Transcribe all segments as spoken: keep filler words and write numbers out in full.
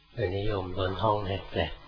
อันนี้โยมล้นห้องแหละ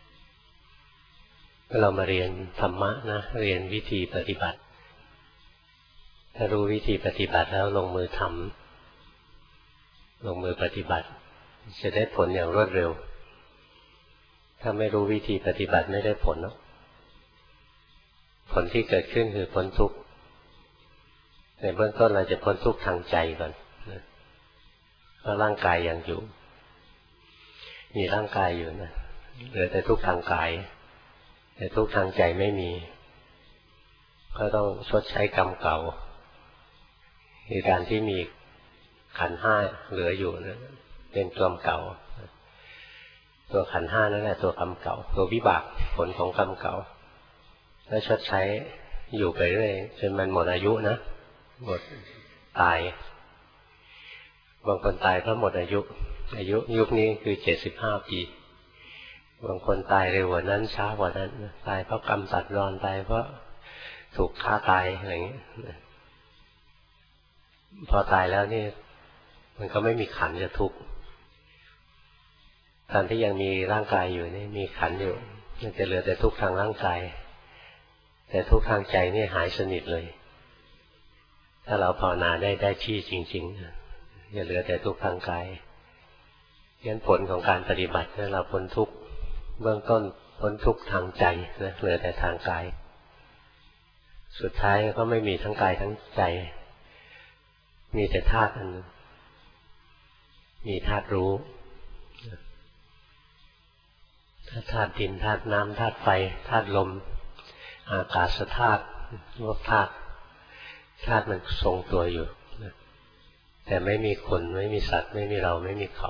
เรามาเรียนธรรมะนะเรียนวิธีปฏิบัติถ้ารู้วิธีปฏิบัติแล้วลงมือทำลงมือปฏิบัติจะได้ผลอย่างรวดเร็วถ้าไม่รู้วิธีปฏิบัติไม่ได้ผลหรอกผลที่เกิดขึ้นคือพ้นทุกข์ในเบื้องต้นเราจะพ้นทุกข์ทางใจก่อนเพราะร่างกายยังอยู่มีร่างกายอยู่นะเหลือแต่ทุกข์ทางกายแต่ทุกข์ทางใจไม่มีก็ต้องชดใช้กรรมเก่าคือการที่มีขันธ์ห้าเหลืออยู่นะเป็นกรรมเก่าตัวขันธ์ห้านั่นแหละตัวกรรมเก่าตัววิบากผลของกรรมเก่าแล้วชดใช้อยู่ไปเรื่อยจนมันหมดอายุนะหมดตายบางคนตายเพราะหมดอายุอายุยุคนี้คือเจ็ดสิบห้าปีบางคนตายเร็วกว่านั้นช้ากว่านั้นตายเพราะกรรมตัดรอนตายเพราะถูกฆ่าตายอะไรอย่างเงี้ยพอตายแล้วนี่มันก็ไม่มีขันธ์จะทุกข์ตอนที่ยังมีร่างกายอยู่นี่มีขันธ์อยู่มันจะเหลือแต่ทุกข์ทางร่างกายแต่ทุกข์ทางใจนี่หายสนิทเลยถ้าเราภาวนาได้ได้ที่จริงๆจะเหลือแต่ทุกข์ทางกายงั้นผลของการปฏิบัติเนี่ยเราพ้นทุกข์เบื้องต้นพ้นทุกข์ทางใจนะเหลือแต่ทางกายสุดท้ายก็ไม่มีทั้งกายทั้งใจมีแต่ธาตุอันนึงมีธาตุรู้ธาตุดินธาตุน้ำธาตุไฟธาตุลมอากาศธาตุโลกธาตุธาตุมันทรงตัวอยู่แต่ไม่มีคนไม่มีสัตว์ไม่มีเราไม่มีเขา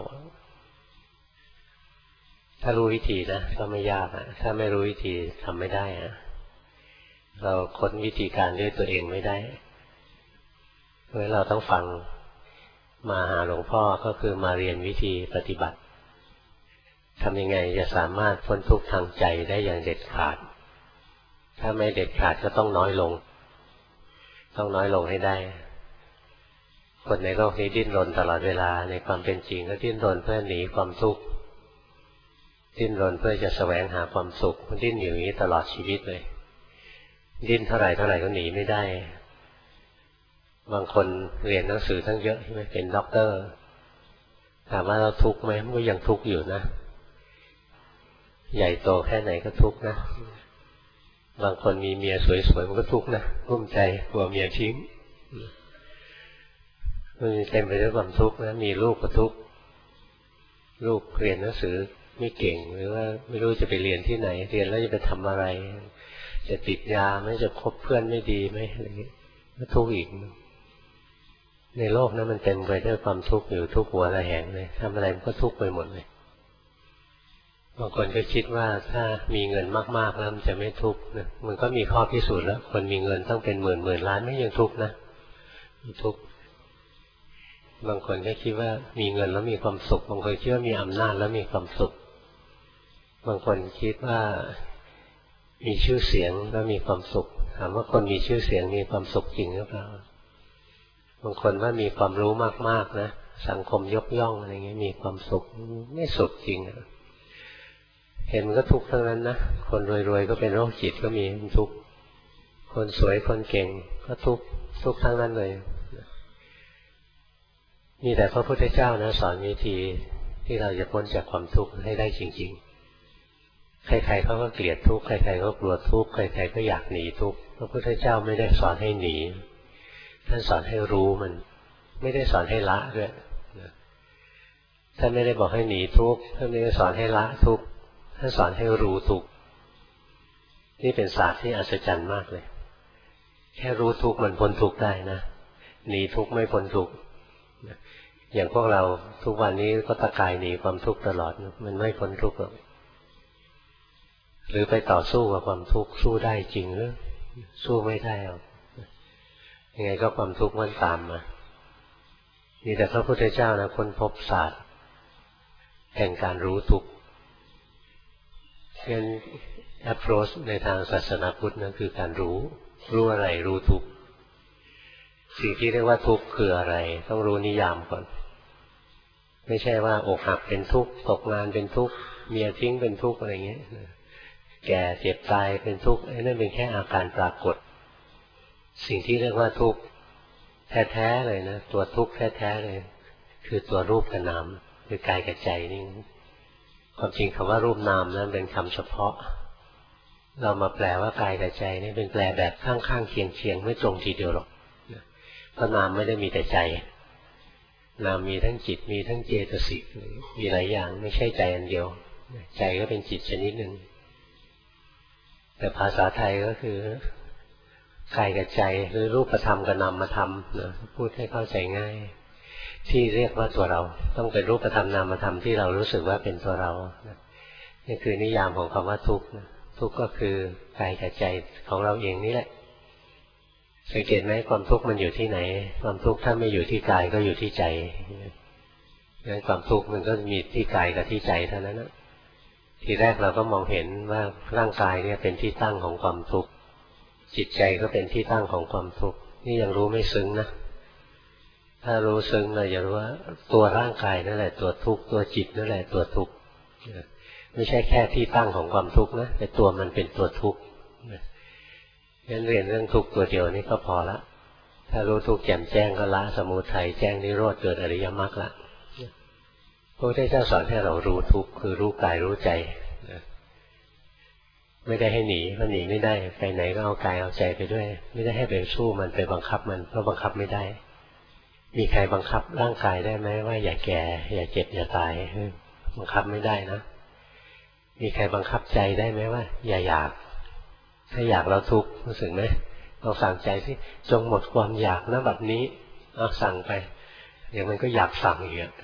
ถ้ารู้วิธีนะก็ไม่ยากอะถ้าไม่รู้วิธีทำไม่ได้อะเราค้นวิธีการด้วยตัวเองไม่ได้เพราะเราต้องฟังมาหาหลวงพ่อก็คือมาเรียนวิธีปฏิบัติทำยังไงจะสามารถพ้นทุกข์ทางใจได้อย่างเด็ดขาดถ้าไม่เด็ดขาดก็ต้องน้อยลงต้องน้อยลงให้ได้คนในโลกนี้ดิ้นรนตลอดเวลาในความเป็นจริงก็ดิ้นรนเพื่อหนีความทุกข์ดิ้นรนเพื่อจะแสวงหาความสุขมันดิ้นอยู่อย่างนี้ตลอดชีวิตเลยดิ้นเท่าไหร่เท่าไหร่ก็หนีไม่ได้บางคนเรียนหนังสือทั้งเยอะใช่ไหมเป็นด็อกเตอร์ถามว่าเราทุกข์ไหมมันก็ยังทุกข์อยู่นะใหญ่โตแค่ไหนก็ทุกข์นะบางคนมีเมียสวยๆมันก็ทุกข์นะกุ้มใจกลัวเมียทิ้งมันเต็มไปด้วยความทุกข์นะมีลูกก็ทุกข์ลูกเรียนหนังสือไม่เก่งหรือว่าไม่รู้จะไปเรียนที่ไหนเรียนแล้วจะไปทำอะไรจะติดยาไม่จะคบเพื่อนไม่ดีไหมอะไรอย่างนี้ก็ทุกข์อีกในโลกนั้นมันเต็มไปด้วยความทุกข์อยู่ทุกหัวระแหงเลยทำอะไรมันก็ทุกข์ไปหมดเลยบางคนก็คิดว่าถ้ามีเงินมากๆแล้วมันจะไม่ทุกข์นะมันก็มีข้อพิสูจน์แล้วคนมีเงินต้องเป็นหมื่นหมื่นล้านไม่ยังทุกข์นะทุกข์บางคนก็คิดว่ามีเงินแล้วมีความสุขบางคนคิดว่ามีอำนาจแล้วมีความสุขบางคนคิดว่ามีชื่อเสียงแล้วมีความสุขถามว่าคนมีชื่อเสียงมีความสุขจริงหรือเปล่าบางคนว่ามีความรู้มากๆนะสังคมยกย่องอะไรเงี้ยมีความสุขไม่สุขจริงเห็นมันก็ทุกข์ทั้งนั้นนะคนรวยๆก็เป็นโรคจิตก็มีทุกข์คนสวยคนเก่งก็ทุกข์ทุกข์ทั้งนั้นเลยมีแต่พระพุทธเจ้านะสอนวิธีที่เราจะพ้นจากความทุกข์ให้ได้จริงๆใครๆเขาก็เกลียดทุกข์ใครๆก็กลัวทุกข์ใครๆก็อยากหนีทุกข์พระพุทธเจ้าไม่ได้สอนให้หนีท่านสอนให้รู้มันไม่ได้สอนให้ละด้วยท่านไม่ได้บอกให้หนีทุกข์ท่านไม่ได้สอนให้ละทุกข์ท่านสอนให้รู้ทุกข์นี่เป็นศาสตร์ที่อัศจรรย์มากเลยแค่รู้ทุกข์มันพ้นทุกข์ได้นะหนีทุกข์ไม่พ้นทุกข์อย่างพวกเราทุกวันนี้ก็ตะกายหนีความทุกข์ตลอดมันไม่พ้นทุกข์หรอกหรือไปต่อสู้กับความทุกข์สู้ได้จริงหรือสู้ไม่ได้หรอกยังไงก็ความทุกข์มันตามมานี่แต่พระพุทธเจ้านะค้นพบศาสตร์แห่งการรู้ทุกข์งั้น approach ในทางศาสนาพุทธนั่นคือการรู้รู้อะไรรู้ทุกข์สิ่งที่เรียกว่าทุกข์คืออะไรต้องรู้นิยามก่อนไม่ใช่ว่าอกหักเป็นทุกข์ตกงานเป็นทุกข์เมียทิ้งเป็นทุกข์อะไรเงี้ยแก่เจ็บตายเป็นทุกข์นั่นเป็นแค่อาการปรากฏสิ่งที่เรียกว่าทุกข์แท้ๆเลยนะตัวทุกข์แท้ๆเลยคือตัวรูปกับนามคือกายกับใจนี่ความจริงคำว่ารูปนามนั้นเป็นคำเฉพาะเรามาแปลว่ากายกับใจนี่เป็นแปลแบบข้างๆเคียงๆไม่ตรงทีเดียวหรอกเพราะนามไม่ได้มีแต่ใจนามมีทั้งจิตมีทั้งเจตสิกมีหลายอย่างไม่ใช่ใจอันเดียวใจก็เป็นจิตชนิดหนึ่งแต่ภาษาไทยก็คือกายกับใจหรือรูปธรรมกับนามธรรมนะพูดให้เข้าใจง่ายที่เรียกว่าตัวเราต้องเป็นรูปธรรมนามธรรมที่เรารู้สึกว่าเป็นตัวเรานี่คือนิยามของคำว่าทุกข์ทุกข์ก็คือกายกับใจของเราเองนี่แหละสังเกตไหมความทุกข์มันอยู่ที่ไหนความทุกข์ถ้าไม่อยู่ที่กายก็อยู่ที่ใจงั้นความทุกข์มันก็มีที่กายกับที่ใจเท่านั้นนะทีแรกเราก็มองเห็นว่าร่างกายเนี่ยเป็นที่ตั้งของความทุกข์จิตใจก็เป็นที่ตั้งของความทุกข์นี่ยังรู้ไม่ซึ้งนะถ้ารู้ซึ้งเราจะรู้ว่าตัวร่างกายนั่นแหละตัวทุกข์ตัวจิตนั่นแหละตัวทุกข์ไม่ใช่แค่ที่ตั้งของความทุกข์นะแต่ตัวมันเป็นตัวทุกข์งั้นเรียนเรื่องทุกข์ตัวเดียวนี่ก็พอละถ้ารู้ทุกข์แจ่มแจ้งก็ละสมุทัยแจ้งนิโรธเกิดอริยมรรคละพระพุทธเจ้าสอนให้เรารู้ทุกข์คือรู้กายรู้ใจไม่ได้ให้หนีเพราะหนีไม่ได้ไปไหนก็เอากายเอาใจไปด้วยไม่ได้ให้ไปสู้มันไปบังคับมันเพราะบังคับไม่ได้มีใครบังคับร่างกายได้ไหมว่าอย่าแก่อย่าเจ็บอย่าตายบังคับไม่ได้นะมีใครบังคับใจได้ไหมว่าอย่าอยากถ้าอยากเราทุกข์รู้สึกไหมเราสั่งใจสิจงหมดความอยากนะแบบนี้เอาสั่งไปเดี๋ยวมันก็อยากสั่งอีกอ่ะ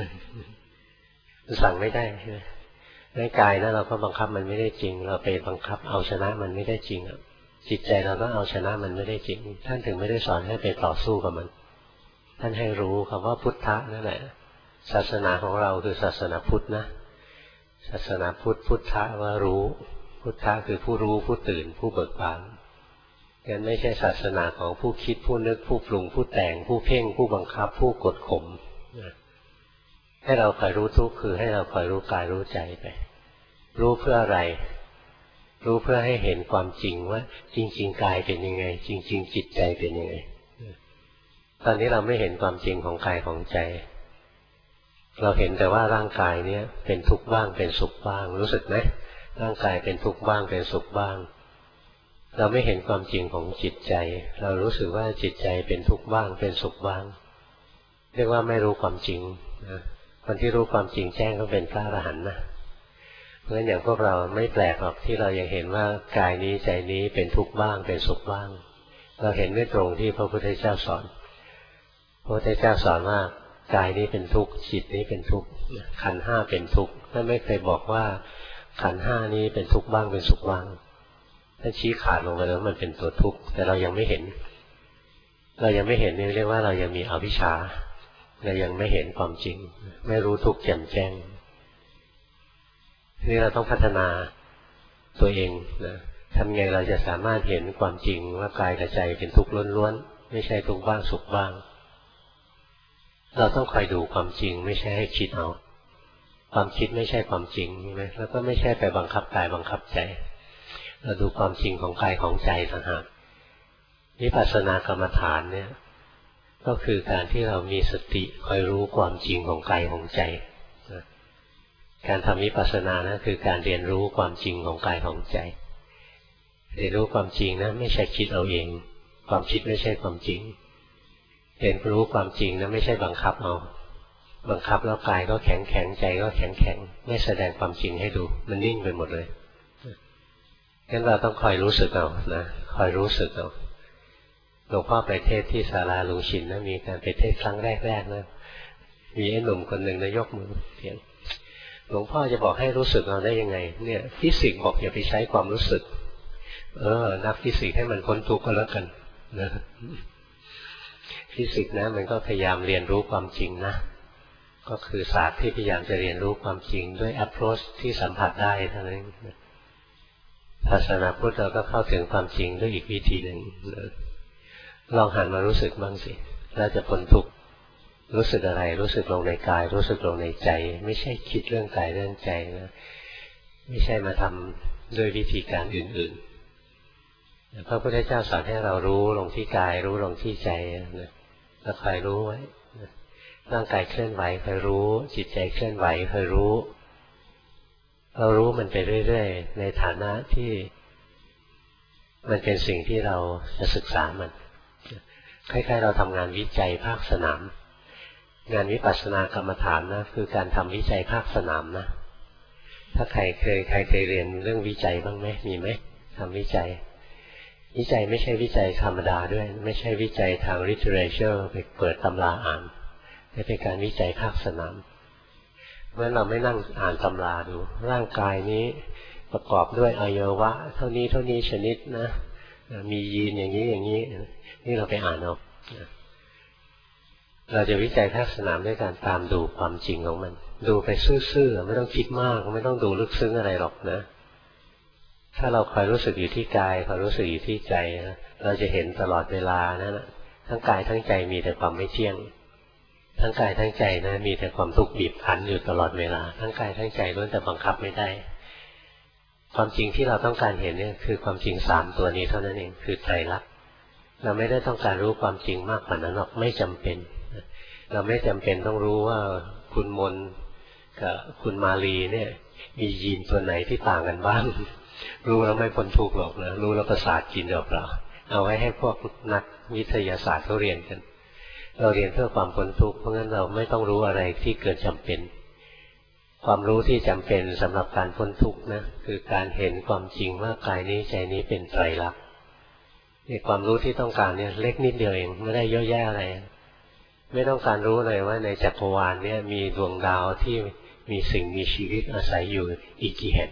สั่งไม่ได้ร่างกายนะเราก็บังคับมันไม่ได้จริงเราไปบังคับเอาชนะมันไม่ได้จริงอ่ะจิตใจเราก็เอาชนะมันไม่ได้จริงท่านถึงไม่ได้สอนให้ไปต่อสู้กับมันท่านให้รู้คำว่าพุทธะนั่นแหละศาสนาของเราคือศาสนาพุทธนะศาสนาพุทธพุทธะว่ารู้พุทธะคือผู้รู้ผู้ตื่นผู้เบิกบานงั้นไม่ใช่ศาสนาของผู้คิดผู้นึกผู้ปรุงผู้แต่งผู้เพ่งผู้บังคับผู้กดข่มให้เราคอยรู้ทุกข์คือให้เราคอยรู้กายรู้ใจไปรู้เพื่ออะไรรู้เพื่อให้เห็นความจริงว่าจริงๆกายเป็นยังไงจริงๆจิตใจเป็นยังไงตอนนี้เราไม่เห็นความจริงของกายของใจเราเห็นแต่ว่าร่างกายเนี้ยเป็นทุกข์บ้างเป็นสุขบ้างรู้สึกไหมร่างกายเป็นทุกข์บ้างเป็นสุขบ้างเราไม่เห็นความจริงของจิตใจเรารู้สึกว่าจิตใจเป็นทุกข์บ้างเป็นสุขบ้างเรียกว่าไม่รู้ความจริงนะคนที่รู้ความจริงแจ้งก็เป็นพระอรหันต์นะเพราะฉะนั้นอย่างพวกเราไม่แปลกหรอกที่เรายังเห็นว่ากายนี้ใจนี้เป็นทุกข์บ้างเป็นสุขบ้างเราเห็นไม่ตรงที่พระพุทธเจ้าสอนพระพุทธเจ้าสอนว่ากายนี้เป็นทุกข์จิตนี้เป็นทุกข์ขันธ์ห้าเป็นทุกข์ท่านไม่เคยบอกว่าขันธ์ห้านี้เป็นทุกข์บ้างเป็นสุขบ้างท่านชี้ขาดลงไปแล้วมันเป็นตัวทุกข์แต่เรายังไม่เห็นเรายังไม่เห็นนี่เรียกว่าเรายังมีอวิชชาเรายังไม่เห็นความจริงไม่รู้ทุกข์แจ่มแจ้งนี่เราต้องพัฒนาตัวเองนะทำไงเราจะสามารถเห็นความจริงว่ากายกับใจเป็นทุกข์ล้วนๆไม่ใช่ทุกข์บ้างสุขบ้างเราต้องคอยดูความจริงไม่ใช่ให้คิดเอาความคิดไม่ใช่ความจริงใช่ไหมแล้วก็ไม่ใช่ไปบังคับกายบังคับใจเราดูความจริงของกายของใจต่างหากวิปัสสนากรรมฐานเนี่ยก็คือการที่เรามีสติคอยรู้ความจริงของกายของใจการทำวิปัสสนานะคือการเรียนรู้ความจริงของกายของใจเรียนรู้ความจริงนะไม่ใช่คิดเอาเองความคิดไม่ใช่ความจริงเรียนรู้ความจริงนะไม่ใช่บังคับเอาบังคับแล้วกายก็แข็งแข็งใจก็แข็งแข็งไม่แสดงความจริงให้ดูมันนิ่งไปหมดเลยงั้นเราต้องคอยรู้สึกเอานะคอยรู้สึกเอาหลวงพ่อไปเทศที่ศาลาลุงชินนะมีการไปเทศครั้งแรกๆนะมีไอ้หนุ่มคนหนึ่งนะยกมือเถียงหลวงพ่อจะบอกให้รู้สึกเอาได้ยังไงเนี่ยฟิสิกส์บอกอย่าไปใช้ความรู้สึกเออนักฟิสิกส์ให้มันพ้นทุกข์ก็แล้วกันนะฟิสิกส์นะมันก็พยายามเรียนรู้ความจริงนะก็คือศาสตร์ที่พยายามจะเรียนรู้ความจริงด้วย approach ที่สัมผัสได้เท่านั้นศาสนาพุทธเราก็เข้าถึงความจริงด้วยอีกวิธีหนึ่งลองหันมารู้สึกบ้างสิแล้วจะพ้นทุกข์รู้สึกอะไรรู้สึกลงในกายรู้สึกลงในใจไม่ใช่คิดเรื่องกายเรื่องใจนะไม่ใช่มาทำด้วยวิธีการอื่นๆพระพุทธเจ้าสอนให้เรารู้ลงที่กายรู้ลงที่ใจนะแล้วคอยรู้ไว้ร่างกายเคลื่อนไหวคอยรู้จิตใจเคลื่อนไหวคอยรู้เรารู้มันไปเรื่อยๆในฐานะที่มันเป็นสิ่งที่เราจะศึกษามันคล้ายๆเราทำงานวิจัยภาคสนามงานวิปัสสนากรรมฐานนะคือการทำวิจัยภาคสนามนะถ้าใครเคยใครเคยเรียนเรื่องวิจัยบ้างไหมมีไหมทำวิจัยวิจัยไม่ใช่วิจัยธรรมดาด้วยไม่ใช่วิจัยทาง literature ไปเปิดตำราอ่านแต่เป็นการวิจัยภาคสนามเพราะฉะนั้นเราไม่นั่งอ่านตำราดูร่างกายนี้ประกอบด้วยอวัยวะเท่านี้เท่านี้ชนิดนะมียีนอย่างนี้อย่างนี้นี่เราไปอ่านเอาเราจะวิจัยภาคสนามด้วยการตามดูความจริงของมันดูไปซื่อๆไม่ต้องคิดมากไม่ต้องดูลึกซึ้งอะไรหรอกนะถ้าเราคอยรู้สึกอยู่ที่กายคอยรู้สึกอยู่ที่ใจนะเราจะเห็นตลอดเวลานะทั้งกายทั้งใจมีแต่ความไม่เที่ยงทั้งกายทั้งใจนะมีแต่ความทุกข์บีบคั้นอยู่ตลอดเวลาทั้งกายทั้งใจล้วนแต่บังคับไม่ได้ความจริงที่เราต้องการเห็นเนี่ยคือความจริงสามตัวนี้เท่านั้นเองคือไตรลักษณ์เราไม่ได้ต้องการรู้ความจริงมากกว่านั้นหรอกไม่จำเป็นเราไม่จำเป็นต้องรู้ว่าคุณมนกับคุณมาลีเนี่ยมียีนตัวไหนที่ต่างกันบ้างรู้แล้วไม่พ้นทุกข์หรอกนะรู้แล้วประสาทกินหรอกเราเอาไว้ให้พวกนักวิทยาศาสตร์เขาเรียนกันเราเรียนเพื่อความพ้นทุกข์เพราะงั้นเราไม่ต้องรู้อะไรที่เกินจำเป็นความรู้ที่จำเป็นสำหรับการพ้นทุกข์นะคือการเห็นความจริงว่ากายนี้ใจนี้เป็นไตรลักษณ์นี่ความรู้ที่ต้องการเนี่ยเล็กนิดเดียวเองไม่ได้เยอะแยะอะไรไม่ต้องการรู้เลยว่าในจักรวาลเนี่ยมีดวงดาวที่มีสิ่งมีชีวิตอาศัยอยู่อีกกี่แห่ง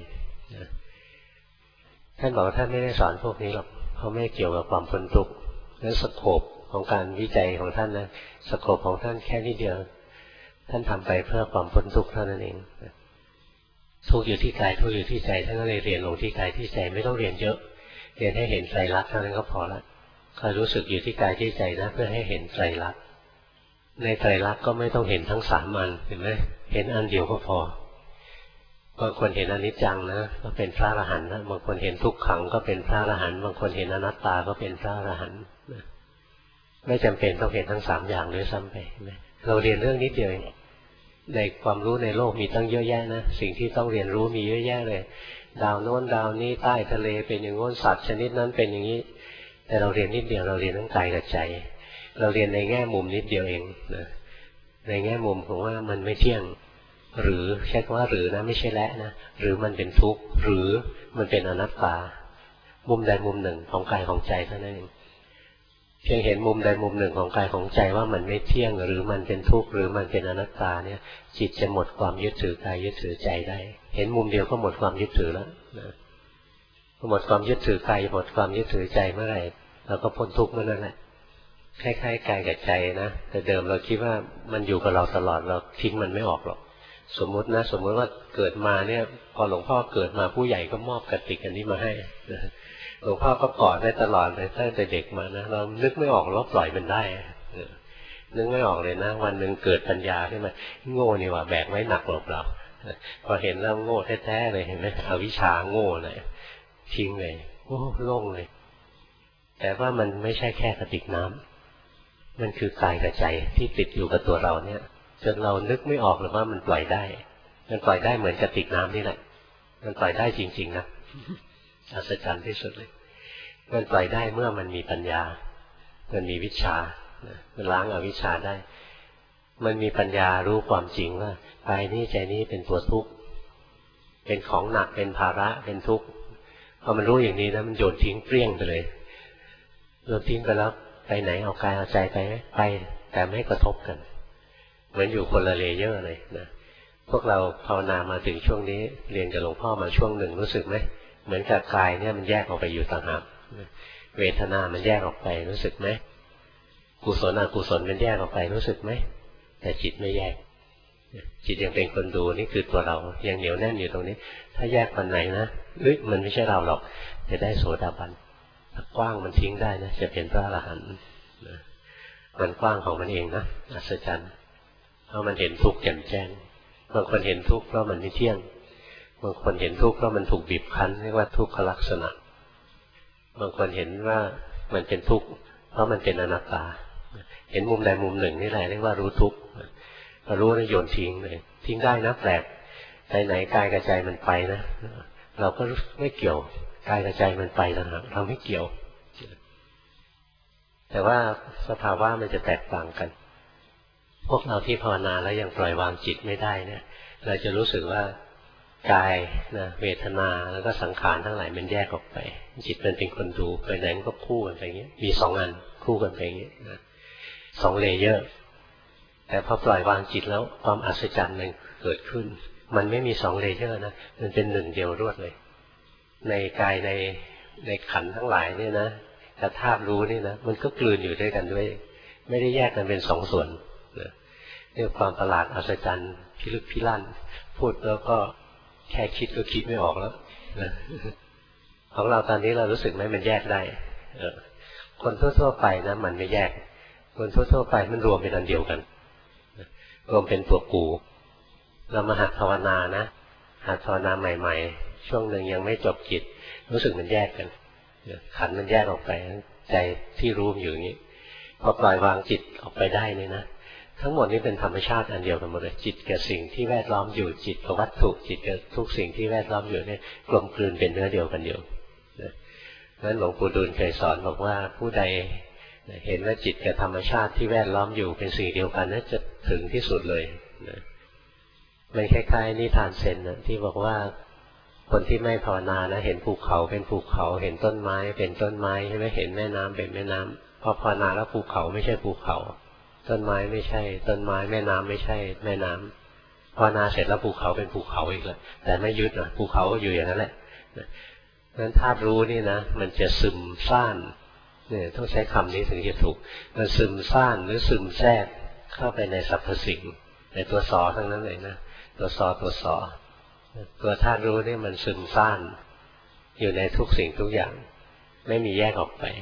ท่านบอกท่านไม่ได้สอนพวกนี้หรอกเพราะไม่เกี่ยวกับความพ้นทุกข์และสโคปของการวิจัยของท่านนะสโคปของท่านแค่นิดเดียวท่านทำไปเพื่อความพ้นทุกข์เท่านั้นเองทุกข์อยู่ที่กายทุกข์อยู่ที่ใจท่านก็เลยเรียนลงที่กายที่ใจไม่ต้องเรียนเยอะเรียนให้เห็นไตรลักษณ์เท่านั้นก็พอละคอยรู้สึกอยู่ที่กายที่ใจนะเพื่อให้เห็นไตรลักษณ์ในไตรลักษณ์ก็ไม่ต้องเห็นทั้งสามอันเห็นไหมเห็นอันเดียวก็พอบางคนเห็นอนิจจังนะก็เป็นพระอรหันต์นะบางคนเห็นทุกขังก็เป็นพระอรหันต์บางคนเห็นอนัตตาก็เป็นพระอรหันต์ไม่จำเป็นต้องเห็นทั้งสามอย่างด้วยซ้ำไปเราเรียนเรื่องนิดเดียวในความรู้ในโลกมีตั้งเยอะแยะนะสิ่งที่ต้องเรียนรู้มีเยอะแยะเลยดาวโน้นดาวนี้ใต้ทะเลเป็นอย่างโน้นสัตว์ชนิดนั้นเป็นอย่างนี้แต่เราเรียนนิดเดียวเราเรียนทั้งกายกับใจเราเรียนในแง่มุมนิดเดียวเองนะในแง่มุมของว่ามันไม่เที่ยงหรือใช้คำว่าหรือนะไม่ใช่และนะหรือมันเป็นทุกข์หรือมันเป็นอนัตตามุมใดมุมหนึ่งของกายของใจเท่านั้นเองเพียงเห็นมุมใดมุมหนึ่งของกายของใจว่ามันไม่เที่ยงหรือมันเป็นทุกข์หรือมันเป็นอนัตตาเนี่ยจิตจะหมดความยึดถือกายยึดถือใจได้เห็นมุมเดียวก็หมดความยึดถือแล้วนะหมดความยึดถือกายหมดความยึดถือใจเมื่อไหร่เราก็พ้นทุกข์เมื่อนั้นแหละคล้ายๆกายกับใจนะแต่เดิมเราคิดว่ามันอยู่กับเราตลอดเราทิ้งมันไม่ออกหรอกสมมุตินะสมมติว่าเกิดมาเนี่ยพอหลวงพ่อเกิดมาผู้ใหญ่ก็มอบกติกอันนี้มาให้หลวงพ่อก็กอดได้ตลอดเลยตั้งแต่เด็กมานะเรานึกไม่ออกเราปล่อยมันได้นึกไม่ออกเลยนะวันหนึ่งเกิดปัญญาขึ้นมาโง่นี่ว่าแบกไว้หนักหรอกเราพอเห็นแล้วโง่แท้ๆเลยเห็นไหมอวิชชาโง่เลยทิ้งเลยโอ้โล่งเลยแต่ว่ามันไม่ใช่แค่กระติกน้ำมันคือกายกับใจที่ติดอยู่กับตัวเราเนี่ยจนเรานึกไม่ออกเลยว่ามันปล่อยได้มันปล่อยได้เหมือนกระติกน้ำนี่แหละมันปล่อยได้จริงๆนะอัศจรรย์ที่สุดเลยมันปล่อยได้เมื่อมันมีปัญญามันมีวิชามันล้างอวิชชาได้มันมีปัญญารู้ความจริงว่ากายนี้ใจนี้เป็นตัวทุกข์เป็นของหนักเป็นภาระเป็นทุกข์พอมันรู้อย่างนี้นะมันโยนทิ้งเปรี้ยงไปเลยโยนทิ้งไปแล้วไปไหนเอากายเอาใจไปไหมไปแต่ไม่กระทบกันเหมือนอยู่คนละเลเยอร์เลยนะพวกเราภาวนามาถึงช่วงนี้เรียนกับหลวงพ่อมาช่วงหนึ่งรู้สึกไหมเหมือนกับกายเนี่ยมันแยกออกไปอยู่ต่างหากเวทนามันแยกออกไปรู้สึกไหมกุศลอกุศลมันแยกออกไปรู้สึกไหมแต่จิตไม่แยกจิตยังเป็นคนดูนี่คือตัวเรายังเหนียวแน่นอยู่ตรงนี้ถ้าแยกวันไหนนะเอ้ยมันไม่ใช่เราหรอกจะได้โสดาบันถ้ากว้างมันทิ้งได้นะจะเป็นพระอรหันต์มันกว้างของมันเองนะอัศจรรย์เพราะมันเห็นทุกข์แจ่มแจ้งบางคนเห็นทุกข์เพราะมันไม่เที่ยงบางคนเห็นทุกข์เพราะมันถูกบีบคั้นเรียกว่าทุกขลักษณะบางคนเห็นว่ามันเป็นทุกข์เพราะมันเป็นอนัตตาเห็นมุมใดมุมหนึ่งนี่แหละเรียกว่ารู้ทุกข์พอรู้แล้วโยนทิ้งเลยทิ้งได้นะแปลกใจไหนกายกับใจมันไปนะเราก็ไม่เกี่ยวกายกับใจมันไปต่างหากเราไม่เกี่ยวแต่ว่าสภาวะมันจะแตกต่างกันพวกเราที่ภาวนาแล้วยังปล่อยวางจิตไม่ได้เนี่ยเราจะรู้สึกว่ากายนะเวทนาแล้วก็สังขารทั้งหลายมันแยกออกไปจิตมันเป็นคนดูไปไหนมันก็คู่กันไปอย่างเงี้ยมีสองอันคู่กันไปอย่างเงี้ยนะสองเลเยอร์แต่พอปล่อยวางจิตแล้วความอัศจรรย์มันเกิดขึ้นมันไม่มีสองเลเยอร์นะมันเป็นหนึ่งเดียวรวดเลยในกายในในขันธ์ทั้งหลายเนี่ยนะแต่ธาตุรู้นี่นะมันก็กลืนอยู่ด้วยกันด้วยไม่ได้แยกกันเป็นสองส่วนนะเรื่องความประหลาดอัศจรรย์พิลึกพิลั่นพูดแล้วก็แค่คิดก็คิดไม่ออกแล้วนะของเราตอนนี้เรารู้สึกไหมมันแยกได้เออคนทั่วๆไปนะมันไม่แยกคนทั่วๆไปมันรวมเป็นอันเดียวกันรวมเป็นตัวกูเรามาหัดภาวนานะหัดภาวนาใหม่ๆช่วงหนึ่งยังไม่จบจิตรู้สึกมันแยกกันขันมันแยกออกไปใจที่รู้อยู่อย่างนี้พอปล่อยวางจิตออกไปได้นี่นะทั้งหมดนี้เป็นธรรมชาติอันเดียวกันหมดเลยจิตกับสิ่งที่แวดล้อมอยู่จิตกับวัตถุจิตกับทุกสิ่งที่แวดล้อมอยู่เนี่ยกลมกลืนเป็นเนื้อเดียวกันเดียวนั้นหลวงปู่ดูลเคยสอนบอกว่าผู้ใดเห็นว่าจิตกับธรรมชาติที่แวดล้อมอยู่เป็นสิ่งเดียวกันนั้นจะถึงที่สุดเลยนะมันคล้ายๆนิทานเซนนะที่บอกว่าคนที่ไม่ภาวนานะเห็นภูเขาเป็นภูเขาเห็นต้นไม้เป็นต้นไม้ใช่ไหมเห็นแม่น้ำเป็นแม่น้ำพอภาวนาแล้วภูเขาไม่ใช่ภูเขาต้นไม้ไม่ใช่ต้นไม้แม่น้ำไม่ใช่แม่น้ำภาวนาเสร็จแล้วภูเขาเป็นภูเขาอีกแล้วแต่ไม่ยึดนะภูเขาก็อยู่อย่างนั้นแหละนั้นธาตุรู้นี่นะมันจะซึมซ่านเนี่ยต้องใช้คำนี้ถึงจะถูกมันซึมซ่านหรือซึมแทรกเข้าไปในสรรพสิ่งในตัวสอทั้งนั้นเลยนะตัวสอตัวสอตัวธาตุรู้นี่มันซึมซ่านอยู่ในทุกสิ่งทุกอย่างไม่มีแยกออกไป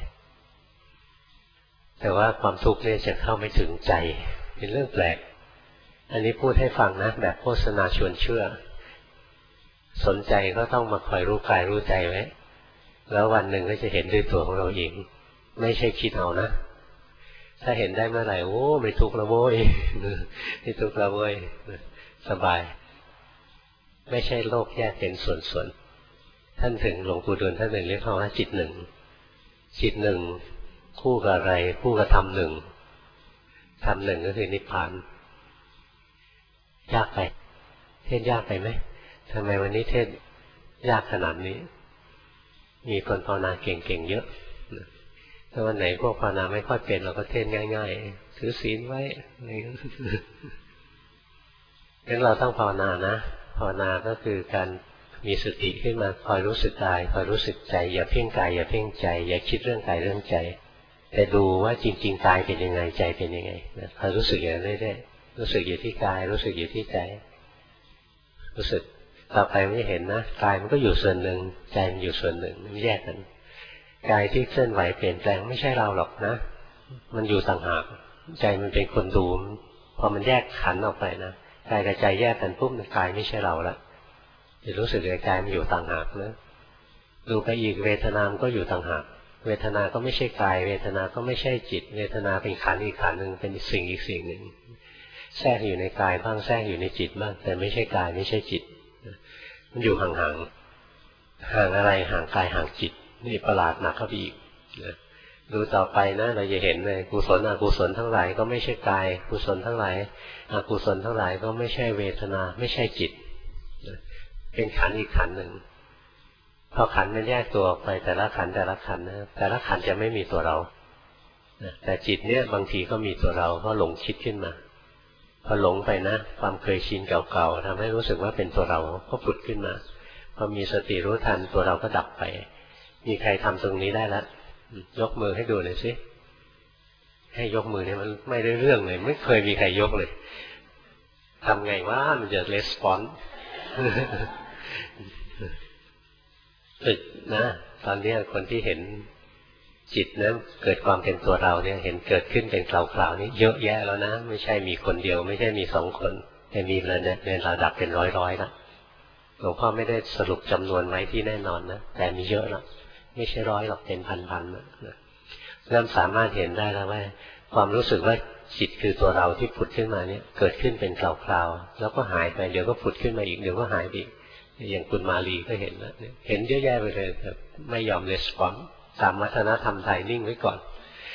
แต่ว่าความทุกข์เนี่ยจะเข้าไม่ถึงใจเป็นเรื่องแปลกอันนี้พูดให้ฟังนะแบบโฆษณาชวนเชื่อสนใจก็ต้องมาคอยรู้กายรู้ใจไว้แล้ววันหนึ่งก็จะเห็นด้วยตัวของเราเองไม่ใช่คิดเอานะถ้าเห็นได้เมื่อไหร่โอ้ไม่ทุกข์ละโว้ยไม่ทุกข์ละโว้ยสบายไม่ใช่โลกแยกเป็นส่วนๆท่านถึงหลวงปู่ดูลท่านหนึ่งเรียกว่าจิตหนึ่งจิตหนึ่งคู่กับอะไรคู่กับธรรมหนึ่งธรรมหนึ่งก็คือนิพพานยากไปเทศยากไปไหมทำไมวันนี้เทศยากขนาดนี้มีคนภาวนาเก่งๆเยอะถ้าวันไหนพวกภาวนาไม่ค่อยเป็นเราก็เทศง่ายๆถือศีลไว้อะไรอย่างนี้งั้นเราต้องภาวนานะภาวนาก็คือการมีสติขึ้นมาคอยรู้สึกกายคอยรู้สึกใจอย่าเพ่งกายอย่าเพ่งใจอย่าคิดเรื่องกายเรื่องใจแต่ดูว่าจริงๆกายเป็นยังไงใจเป็นยังไงนะคอยรู้สึกอย่างนี้ได้รู้สึกอยู่ที่กายรู้สึกอยู่ที่ใจรู้สึกต่อไปไม่เห็นนะกายมันก็อยู่ส่วนหนึ่งใจมันอยู่ส่วนหนึ่งมันแยกกันกายที่เคลื่อนไหวเปลี่ยนแปลงไม่ใช่เราหรอกนะมันอยู่ต่างหากใจมันเป็นคนดูพอมันแยกขันออกไปนะกายกับใจแยกกันปุ๊บกายไม่ใช่เราละจะรู้สึกเลยกายมันอยู่ต่างหากนะดูไปอีกเวทนามก็อยู่ต่างหากเวทนาก็ไม่ใช่กายเวทนาก็ไม่ใช่จิตเวทนาเป็นขันธ์อีกขันธ์หนึ่งเป็นสิ่งอีกสิ่งหนึ่งแทรกอยู่ในกายบ้างแทรกอยู่ในจิตบ้างแต่ไม่ใช่กายไม่ใช่จิตมันอยู่ห่างๆห่างอะไรห่างกายห่างจิตนี่ประหลาดหนักเข้าไปอีกนะดูต่อไปนะเราจะเห็นเลยกุศลอกุศลทั้งหลายก็ไม่ใช่กายกุศลทั้งหลายอกุศลทั้งหลายก็ไม่ใช่เวทนาไม่ใช่จิตเป็นขันธ์อีกขันธ์หนึ่งพอขันธ์มันแยกตัวออกไปแต่ละขันธ์แต่ละขันธ์นะแต่ละขันธ์จะไม่มีตัวเราแต่จิตเนี่ยบางทีก็มีตัวเราเพราะหลงคิดขึ้นมาพอหลงไปนะความเคยชินเก่าๆทำให้รู้สึกว่าเป็นตัวเราก็ผุดขึ้นมาพอมีสติรู้ทันตัวเราก็ดับไปมีใครทำตรงนี้ได้แล้วยกมือให้ดูหน่อยสิให้ยกมือเนี่ยมันไม่ได้เรื่องเลยไม่เคยมีใครยกเลยทำไงว่ามันจะレスปอนส์ฝึกนะตอนนี้คนที่เห็นจิตนะเกิดความเป็นตัวเราเนี่ยเห็นเกิดขึ้นเป็นคราวๆนี่เยอะแยะแล้วนะไม่ใช่มีคนเดียวไม่ใช่มีสองคนแต่มีเลยเนี่ยในระดับเป็นร้อยๆแล้วหลวงพ่อไม่ได้สรุปจำนวนไว้ที่แน่นอนนะแต่มีเยอะแล้วไม่ใช่ร้อยหรอกเป็นพันๆนะเริ่มสามารถเห็นได้แล้วว่าความรู้สึกว่าจิตคือตัวเราที่ผุดขึ้นมาเนี่ยเกิดขึ้นเป็นคราวๆแล้วก็หายไปเดี๋ยวก็ผุดขึ้นมาอีกเดี๋ยวก็หายไปอีกอย่างคุณมาลีก็เห็นนะเห็นเยอะแยะไปเลยแต่ไม่ยอมレスปอนส์ตามวัฒนธรรมไทยนิ่งไว้ก่อน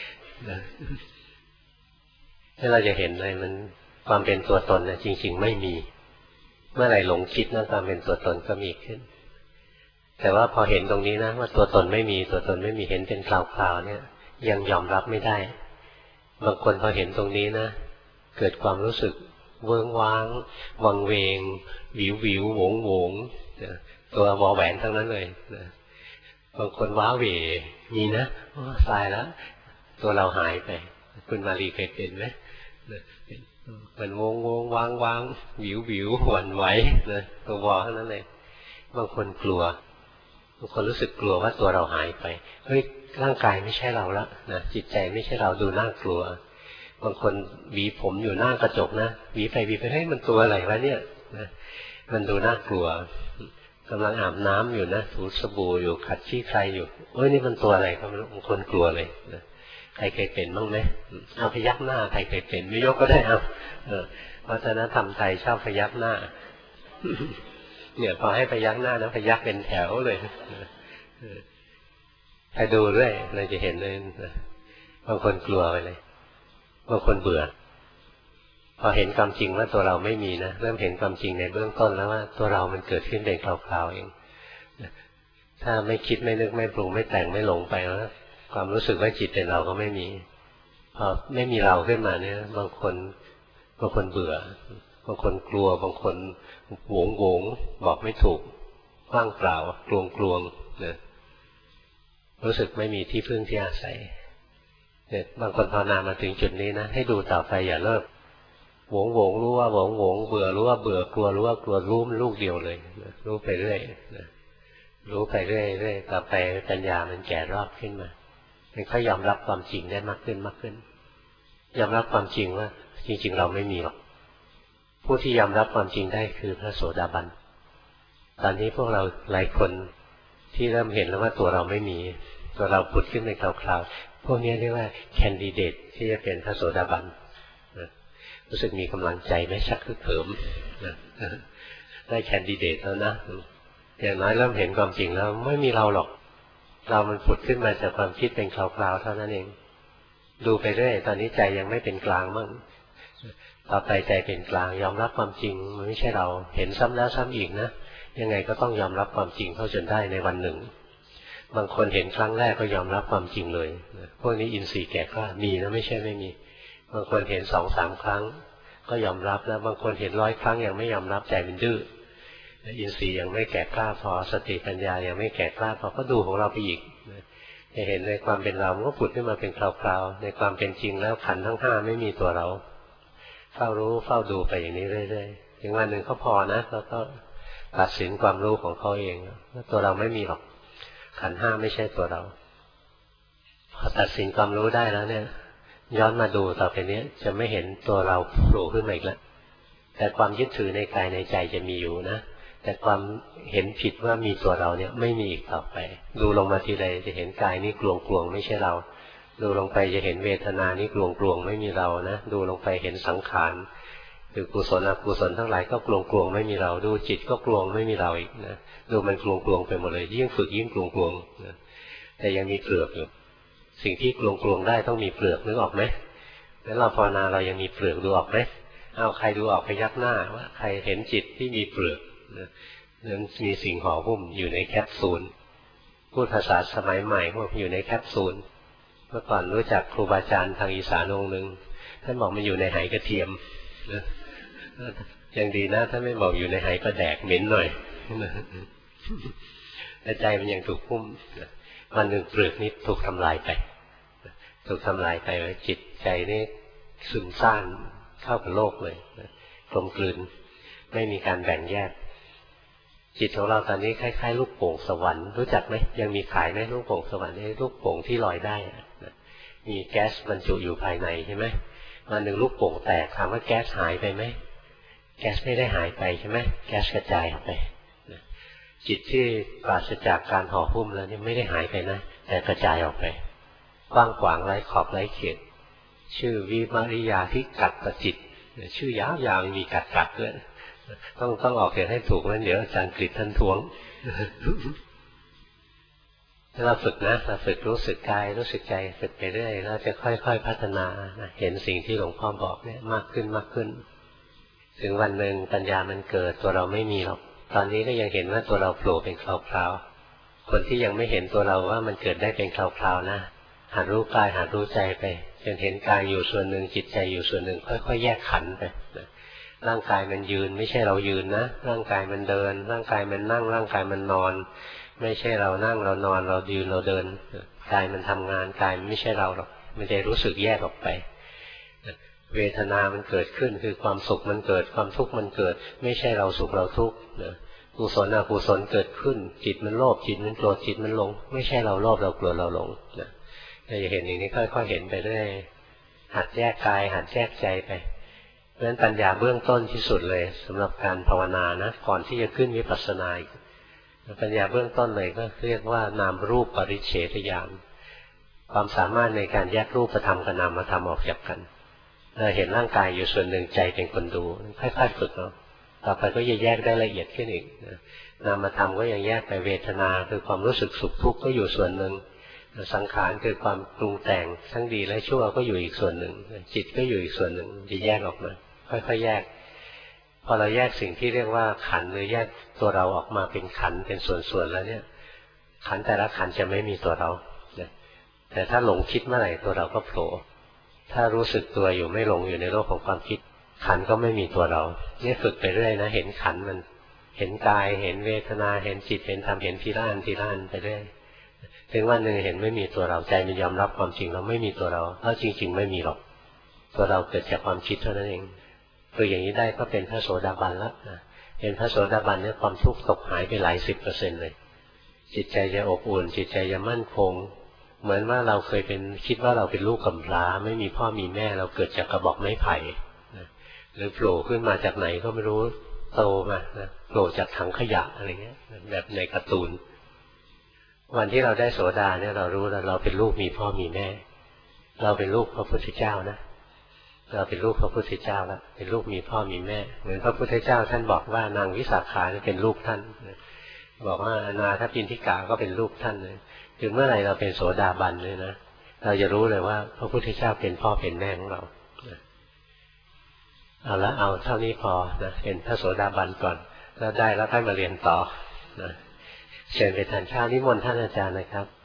ถ้าเราจะเห็นเลยมันความเป็นตัวตนนะจริงๆไม่มีเมื่อไหร่หลงคิดนะความเป็นตัวตนก็มีขึ้นแต่ว่าพอเห็นตรงนี้นะว่าตัวตนไม่มีตัวตนไม่มีเห็นเป็นคราวๆเนี่ยยังยอมรับไม่ได้บางคนพอเห็นตรงนี้นะเกิดความรู้สึกเวิ้งว้างวังเวงวิววิวโหวงโหวงตัววอแหวนทั้งนั้นเลยบางคนว้าเหวมีนะตายแล้วตัวเราหายไปคุณมาลีเคยเป็นไหมมันวงวงวางวางวิววิวหวั่นไหวนะตัววอทั้งนั้นเลยบางคนกลัวบางคนรู้สึกกลัวว่าตัวเราหายไปเฮ้ยร่างกายไม่ใช่เราละนะจิตใจไม่ใช่เราดูน่ากลัวบางคนหวีผมอยู่หน้ากระจกนะหวีไปหวีไปให้มันตัวอะไรวะเนี่ยนะมันดูน่ากลัวกำลังอาบน้ำอยู่นะถูสบู่อยู่ขัดขี้ใครอยู่เอ้ยนี่มันตัวอะไรก็ไม่รู้บางคนกลัวเลยนะใครเคยเป็นบ้างไหมเอาพยักหน้าใครเคยเป็นไม่ยกก็ได้เอาวัฒนธรรมไทยชอบพยักหน้าเนี่ยพอให้พยักหน้านะพยักเป็นแถวเลยใครดูด้วยเราจะเห็นเลยบางคนกลัวไปเลยบางคนเบื่อพอเห็นความจริงว่าตัวเราไม่มีนะเริ่มเห็นความจริงในเบื้องต้นแล้วว่าตัวเรามันเกิดขึ้นเป็นคราวๆเองถ้าไม่คิดไม่นึกไม่ปรุงไม่แต่งไม่หลงไปแล้วความรู้สึกว่าจิตเป็นเราก็ไม่มีพอไม่มีเราขึ้นมาเนี่ยบางคนบางคนเบื่อบางคนกลัวบางคนโหวงโหวงบอกไม่ถูกว่างเปล่ากลวงกลวงนะรู้สึกไม่มีที่พึ่งที่อาศัยเนี่ยบางคนภาวนามาถึงจุดนี้นะให้ดูต่อไปอย่าเลิกโหวงโหวงรู้ว่าโหวงโหวงเบื่อรู้ว่าเบื่อกลัวรู้ว่ากลัวรู้มันลูกเดียวเลยนะรู้ไปเรื่อยนะรู้ไปเรื่อยเรื่อยต่อไปปัญญามันแก่รอบขึ้นมามันก็ยอมรับความจริงได้มากขึ้นมากขึ้นยอมรับความจริงว่าจริงๆเราไม่มีหรอกผู้ที่ยอมรับความจริงได้คือพระโสดาบันตอนนี้พวกเราหลายคนที่เริ่มเห็นแล้วว่าตัวเราไม่มีตัวเราผุดขึ้นในคราวๆพวกนี้เรียกว่าแคนดิเดตที่จะเป็นพระโสดาบันรู้สึกมีกำลังใจไหมชักคึกเขิมได้แคนดิเดตแล้วนะอย่างน้อยเริ่มเห็นความจริงแล้วไม่มีเราหรอกเรามันผุดขึ้นมาจากความคิดเป็นคราวๆเท่านั้นเองดูไปเรื่อยตอนนี้ใจยังไม่เป็นกลางมั่งต่อไปใจเป็นกลางยอมรับความจริงมันไม่ใช่เราเห็นซ้ำแล้วซ้ำอีกนะยังไงก็ต้องยอมรับความจริงเข้าจนได้ในวันหนึ่งบางคนเห็นครั้งแรกก็ยอมรับความจริงเลยพวกนี้อินทรีย์แก่กล้ามีนะไม่ใช่ไม่มีบางคนเห็นสองสามครั้งก็ยอมรับแล้วบางคนเห็นร้อยครั้งยังไม่ยอมรับใจเป็นดื้ออินทรีย์ยังไม่แก่กล้าพอสติปัญญายังไม่แก่กล้าพอก็ดูของเราไปอีกจะเห็นในความเป็นเรามันก็ผุดขึ้นมาเป็นคราวๆในความเป็นจริงแล้วขันธ์ทั้งห้าไม่มีตัวเราเฝ้ารู้เฝ้าดูไปอย่างนี้เรื่อยๆถึงวันหนึ่งเขาพอนะแล้วก็ตัดสินความรู้ของเขาเองว่าตัวเราไม่มีหรอกขันธ์ห้าไม่ใช่ตัวเราพอตัดสินความรู้ได้แล้วเนี่ยย้อนมาดูต่อไปนี้จะไม่เห็นตัวเราโผล่ขึ้นมาอีกแล้วแต่ความยึดถือในกายในใจจะมีอยู่นะแต่ความเห็นผิดว่ามีตัวเราเนี่ยไม่มีอีกต่อไปดูลงมาทีไรจะเห็นกายนี่กลวงกลวงไม่ใช่เราดูลงไปจะเห็นเวทนานี่กลวงกลวงไม่มีเรานะดูลงไปเห็นสังขารคือกุศลอกุศลทั้งหลายก็กลวงกลวงไม่มีเราดูจิตก็กลวงไม่มีเราอีกนะดูมันกลวงกลวงไปหมดเลยยิ่งฝึกยิ่งกลวงกลวงนะแต่ยังมีเปลือกอยู่สิ่งที่กลวงกลวงได้ต้องมีเปลือกนึกออกไหมแล้วเราภาวนาเรายังมีเปลือกดูออกไหมเอาใครดูออกพยักหน้าว่าใครเห็นจิตที่มีเปลือกนั้นมีสิ่งห่อหุ้มอยู่ในแคปซูลพูดภาษาสมัยใหม่พวกอยู่ในแคปซูลเมื่อก่อนรู้จักครูบาอาจารย์ทางอีสานองค์หนึ่งท่านบอกมันอยู่ในไหกระเทียมยังดีนะท่านไม่บอกอยู่ในไหปลาแดกเหม็นหน่อยแต่ใจมันยังถูกหุ้มวันหนึ่งเปลือกนี้ถูกทำลายไปถูกทำลายไปจิตใจนี่ซึมซ่านเข้ากับโลกเลยกลมกลืนไม่มีการแบ่งแยกจิตของเราตอนนี้คล้ายๆลูกโป่งสวรรค์รู้จักไหมยังมีขายไหมลูกโป่งสวรรค์นี่ลูกโป่งที่ลอยได้มีแก๊สบรรจุอยู่ภายในใช่ไหมวันหนึ่งลูกโป่งแตกถามว่าแก๊สหายไปไหมแก๊สไม่ได้หายไปใช่ไหมแก๊สกระจายออกไปจิตที่ปราศจากการห่อหุ้มแล้วนี่ไม่ได้หายไปนะแต่กระจายออกไปกว้างขวางไร้ขอบไร้เขตชื่อวิมาริยาที่กัดประจิตชื่อยาวๆมีกัดกัดด้วยต้องต้องออกเสียงให้ถูกนั้นเดี๋ยวอาจารย์กฤษท่านทวงถ้าเราฝึกนะเราฝึกรู้สึกกายรู้สึกใจฝึกไปเรื่อยเราจะค่อยๆพัฒนาเห็นสิ่งที่หลวงพ่อบอกเนี่ยมากขึ้นมากขึ้นถึงวันหนึ่งปัญญามันเกิดตัวเราไม่มีหรอกตอนนี้ก็ยังเห็นว่าตัวเราโผล่เป็นคราวๆคนที่ยังไม่เห็นตัวเราว่ามันเกิดได้เป็นคราวๆนะหัดรู้กายหัดรู้ใจไปจนเห็นกายอยู่ส่วนหนึ่งจิตใจอยู่ส่วนหนึ่งค่อยๆแยกขันธ์ไปร่างกายมันยืนไม่ใช่เรายืนนะร่างกายมันเดินร่างกายมันนั่งร่างกายมันนอนไม่ใช่เรานั่งเรานอนเรายืนเราเดินกายมันทำงานกายมันไม่ใช่เราหรอกมันจะรู้สึกแยกออกไปเวทนามันเกิดขึ้นคือความสุขมันเกิดความทุกข์มันเกิดไม่ใช่เราสุขเราทุกข์นะกุศลอกุศลเกิดขึ้นจิตมันโลภจิตมันโกรธจิตมันหลงไม่ใช่เราโลภเราโกรธเราหลงนะเราจะเห็นอย่างนี้ค่อยๆเห็นไปเรื่อยหัดแยกกายหัดแยกใจไปเพราะฉะนั้นปัญญาเบื้องต้นที่สุดเลยสำหรับการภาวนานะก่อนที่จะขึ้นวิปัสสนาปัญญาเบื้องต้นเลยก็เรียกว่านามรูปปริเฉทญาณความสามารถในการแยกรูปธรรมกับนามธรรมออกจากกันเราเห็นร่างกายอยู่ส่วนหนึ่งใจเป็นคนดูค่อยๆฝึกเนาะต่อไปก็จะแยกได้ละเอียดขึ้นอีกนามธรรมก็ยังแยกไปเวทนาคือความรู้สึกสุขทุกข์ก็อยู่ส่วนหนึ่งสังขารคือความปรุงแต่งทั้งดีและชั่วก็อยู่อีกส่วนหนึ่งจิตก็อยู่อีกส่วนหนึ่งจะแยกออกมาค่อยๆแยกพอเราแยกสิ่งที่เรียกว่าขันธ์หรือแยกตัวเราออกมาเป็นขันธ์เป็นส่วนๆแล้วเนี่ยขันธ์แต่ละขันธ์จะไม่มีตัวเราแต่ถ้าหลงคิดเมื่อไหร่ตัวเราก็โผล่ถ้ารู้สึกตัวอยู่ไม่หลงอยู่ในโลกของความคิดขันธ์ก็ไม่มีตัวเราเนี่ยฝึกไปเรื่อยนะเห็นขันธ์มันเห็นกายเห็นเวทนาเห็นจิตเห็นธรรมเห็นทีละอันทีละอันไปเรื่อยถึงวันหนึ่งเห็นไม่มีตัวเราใจมันยอมรับความจริงเราไม่มีตัวเราเพราะจริงๆไม่มีหรอกตัวเราเกิดจากความคิดเท่านั้นเองคืออย่างนี้ได้ก็เป็นพระโสดาบันแล้วนะเป็นพระโสดาบันเนี่ยความทุกข์ตกหายไปหลายสิบเปอร์เซ็นต์เลยจิตใจจะอบอุ่นจิตใจจะมั่นคงเหมือนว่าเราเคยเป็นคิดว่าเราเป็นลูกกำพร้าไม่มีพ่อมีแม่เราเกิดจากกระบอกไม้ไผ่หรือโผล่ขึ้นมาจากไหนก็ไม่รู้โตมานะโผล่จากถังขยะอะไรเงี้ยแบบในการ์ตูนวันที่เราได้โสดาเนี่ยเรารู้แล้วเราเป็นลูกมีพ่อมีแม่เราเป็นลูกพระพุทธเจ้านะเราเป็นลูกพระพุทธเจ้าแล้วเป็นลูกมีพ่อมีแม่เหมือนพระพุทธเจ้าท่านบอกว่านางวิสาขาเป็นลูกท่านบอกว่าอนาถปิณฑิกาก็เป็นลูกท่านเลยถึงเมื่อไหร่เราเป็นโสดาบันเลยนะเราจะรู้เลยว่าพระพุทธเจ้าเป็นพ่อเป็นแม่ของเราเอาละเอาเท่านี้พอนะเป็นพระโสดาบันก่อนแล้วได้แล้วค่อยมาเรียนต่อนะเชิญไปทานข้าวนิมนต์ท่านอาจารย์นะครับ